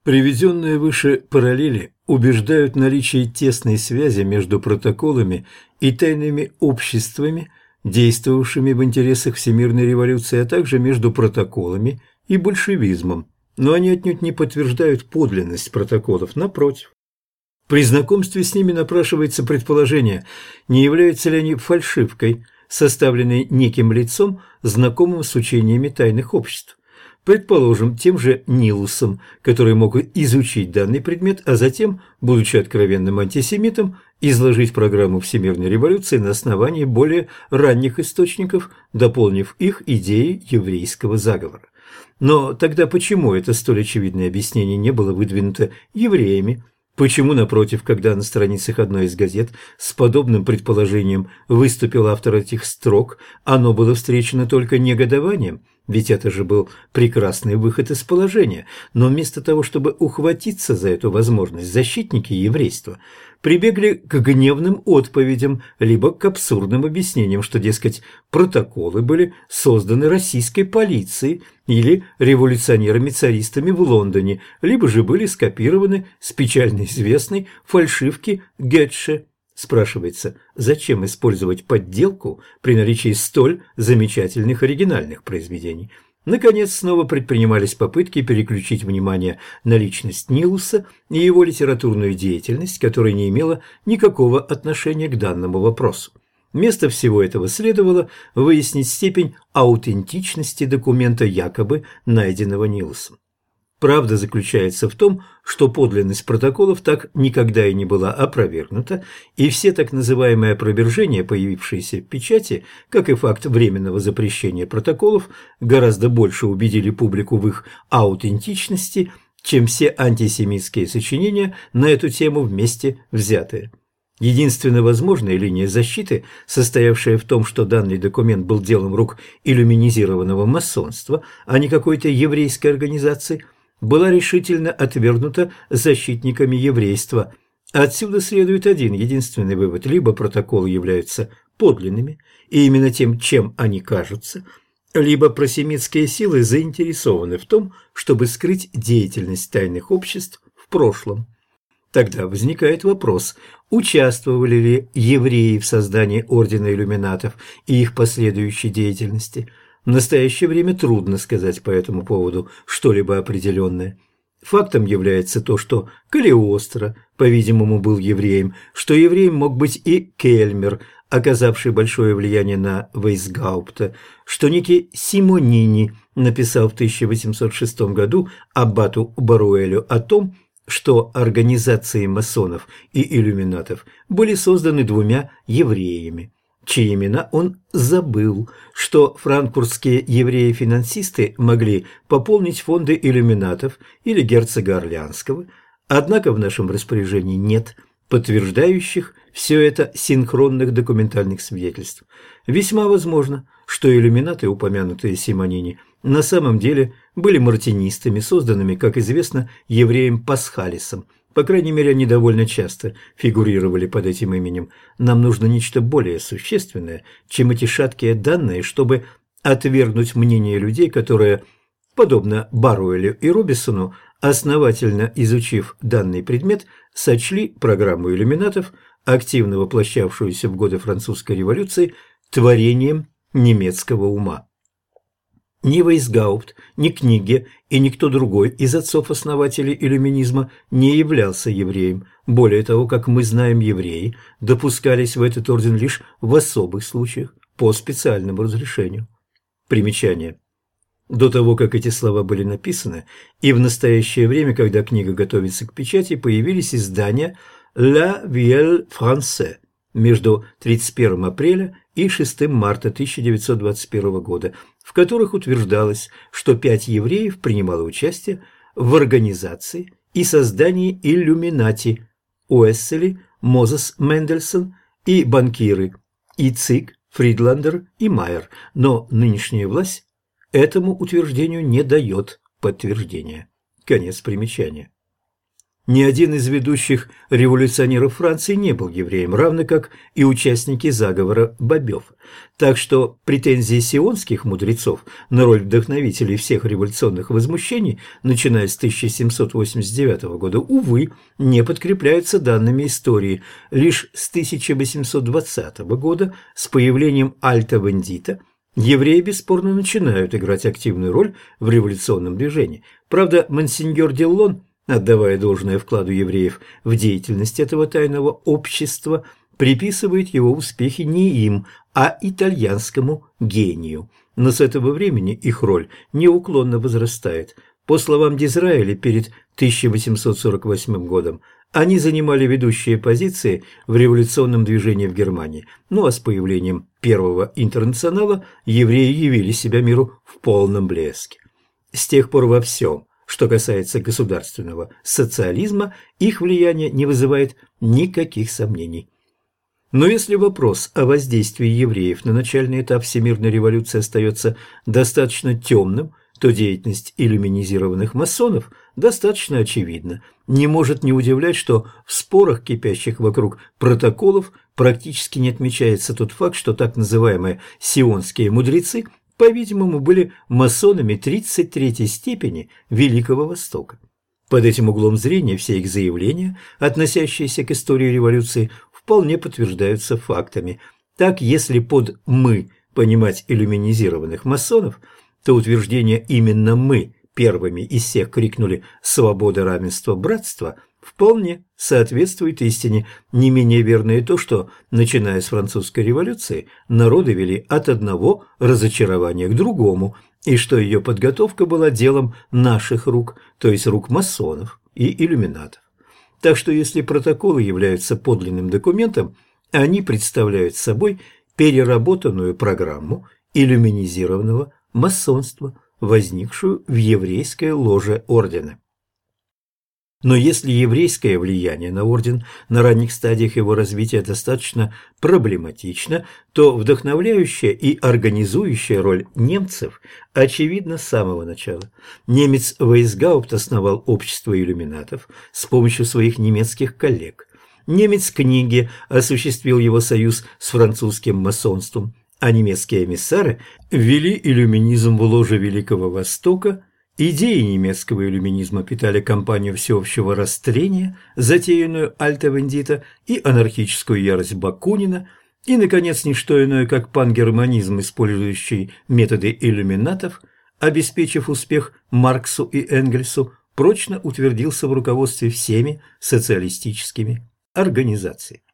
Приведенные выше параллели убеждают в наличии тесной связи между протоколами и тайными обществами, действовавшими в интересах всемирной революции, а также между протоколами и большевизмом, но они отнюдь не подтверждают подлинность протоколов, напротив. При знакомстве с ними напрашивается предположение, не являются ли они фальшивкой, составленной неким лицом, знакомым с учениями тайных обществ. Предположим, тем же Нилусом, который мог изучить данный предмет, а затем, будучи откровенным антисемитом, изложить программу всемирной революции на основании более ранних источников, дополнив их идеей еврейского заговора. Но тогда почему это столь очевидное объяснение не было выдвинуто евреями? Почему, напротив, когда на страницах одной из газет с подобным предположением выступил автор этих строк, оно было встречено только негодованием? Ведь это же был прекрасный выход из положения, но вместо того, чтобы ухватиться за эту возможность, защитники еврейства прибегли к гневным отповедям, либо к абсурдным объяснениям, что, дескать, протоколы были созданы российской полицией или революционерами-царистами в Лондоне, либо же были скопированы с печально известной фальшивки Гетше. Спрашивается, зачем использовать подделку при наличии столь замечательных оригинальных произведений? Наконец, снова предпринимались попытки переключить внимание на личность Нилуса и его литературную деятельность, которая не имела никакого отношения к данному вопросу. Вместо всего этого следовало выяснить степень аутентичности документа, якобы найденного Нилусом. Правда заключается в том, что подлинность протоколов так никогда и не была опровергнута, и все так называемые опровержения, появившиеся в печати, как и факт временного запрещения протоколов, гораздо больше убедили публику в их аутентичности, чем все антисемитские сочинения на эту тему вместе взятые. Единственно возможная линия защиты, состоявшая в том, что данный документ был делом рук иллюминизированного масонства, а не какой-то еврейской организации, была решительно отвергнута защитниками еврейства. Отсюда следует один единственный вывод: либо протоколы являются подлинными, и именно тем, чем они кажутся, либо просемитские силы заинтересованы в том, чтобы скрыть деятельность тайных обществ в прошлом. Тогда возникает вопрос, участвовали ли евреи в создании Ордена Иллюминатов и их последующей деятельности. В настоящее время трудно сказать по этому поводу что-либо определенное. Фактом является то, что Калиостро, по-видимому, был евреем, что евреем мог быть и Кельмер, оказавший большое влияние на Вейсгаупта, что некий Симонини написал в 1806 году аббату Баруэлю о том, что организации масонов и иллюминатов были созданы двумя евреями, чьи имена он забыл, что франкфуртские евреи-финансисты могли пополнить фонды иллюминатов или герцога Орлеанского, однако в нашем распоряжении нет подтверждающих все это синхронных документальных свидетельств. Весьма возможно, что иллюминаты, упомянутые Симонини, на самом деле были мартинистами, созданными, как известно, евреем Пасхалисом. По крайней мере, они довольно часто фигурировали под этим именем. Нам нужно нечто более существенное, чем эти шаткие данные, чтобы отвергнуть мнение людей, которые, подобно Баруэлю и Робисону, основательно изучив данный предмет, сочли программу иллюминатов, активно воплощавшуюся в годы французской революции, творением немецкого ума. Ни Вейсгаупт, ни Книге и никто другой из отцов-основателей иллюминизма не являлся евреем. Более того, как мы знаем, евреи допускались в этот орден лишь в особых случаях, по специальному разрешению. Примечание. До того, как эти слова были написаны, и в настоящее время, когда книга готовится к печати, появились издания «La Vielle Française» между 31 апреля и 6 марта 1921 года, в которых утверждалось, что 5 евреев принимало участие в организации и создании иллюминати: Уэссели, Мозес Мендельсон и банкиры Ицик, Фридландер и Майер, но нынешняя власть этому утверждению не дает подтверждения. Конец примечания. Ни один из ведущих революционеров Франции не был евреем, равно как и участники заговора Бобёв. Так что претензии сионских мудрецов на роль вдохновителей всех революционных возмущений, начиная с 1789 года, увы, не подкрепляются данными истории. Лишь с 1820 года, с появлением Альта Вендита, евреи бесспорно начинают играть активную роль в революционном движении. Правда, монсеньор Диллон, отдавая должное вкладу евреев в деятельность этого тайного общества, приписывает его успехи не им, а итальянскому гению. Но с этого времени их роль неуклонно возрастает. По словам Дизраэля, перед 1848 годом они занимали ведущие позиции в революционном движении в Германии. Ну а с появлением Первого интернационала евреи явили себя миру в полном блеске. С тех пор во всем, что касается государственного социализма, их влияние не вызывает никаких сомнений. Но если вопрос о воздействии евреев на начальный этап всемирной революции остается достаточно темным, то деятельность иллюминизированных масонов достаточно очевидна. Не может не удивлять, что в спорах, кипящих вокруг протоколов, практически не отмечается тот факт, что так называемые сионские мудрецы – по-видимому, были масонами 33-й степени Великого Востока. Под этим углом зрения все их заявления, относящиеся к истории революции, вполне подтверждаются фактами. Так, если под «мы» понимать иллюминизированных масонов, то утверждение «именно мы» первыми из всех крикнули «свобода, равенство, братство» вполне соответствует истине. Не менее верно и то, что, начиная с французской революции, народы вели от одного разочарования к другому, и что ее подготовка была делом наших рук, то есть рук масонов и иллюминатов. Так что если протоколы являются подлинным документом, они представляют собой переработанную программу иллюминизированного масонства, возникшую в еврейской ложе ордена. Но если еврейское влияние на орден на ранних стадиях его развития достаточно проблематично, то вдохновляющая и организующая роль немцев очевидна с самого начала. Немец Вейсгаупт основал общество иллюминатов с помощью своих немецких коллег. Немец Книге осуществил его союз с французским масонством, а немецкие эмиссары ввели иллюминизм в ложе Великого Востока. Идеи немецкого иллюминизма питали кампанию всеобщего растления, затеянную Альта Вендита, и анархическую ярость Бакунина, и, наконец, не что иное, как пангерманизм, использующий методы иллюминатов, обеспечив успех Марксу и Энгельсу, прочно утвердился в руководстве всеми социалистическими организациями.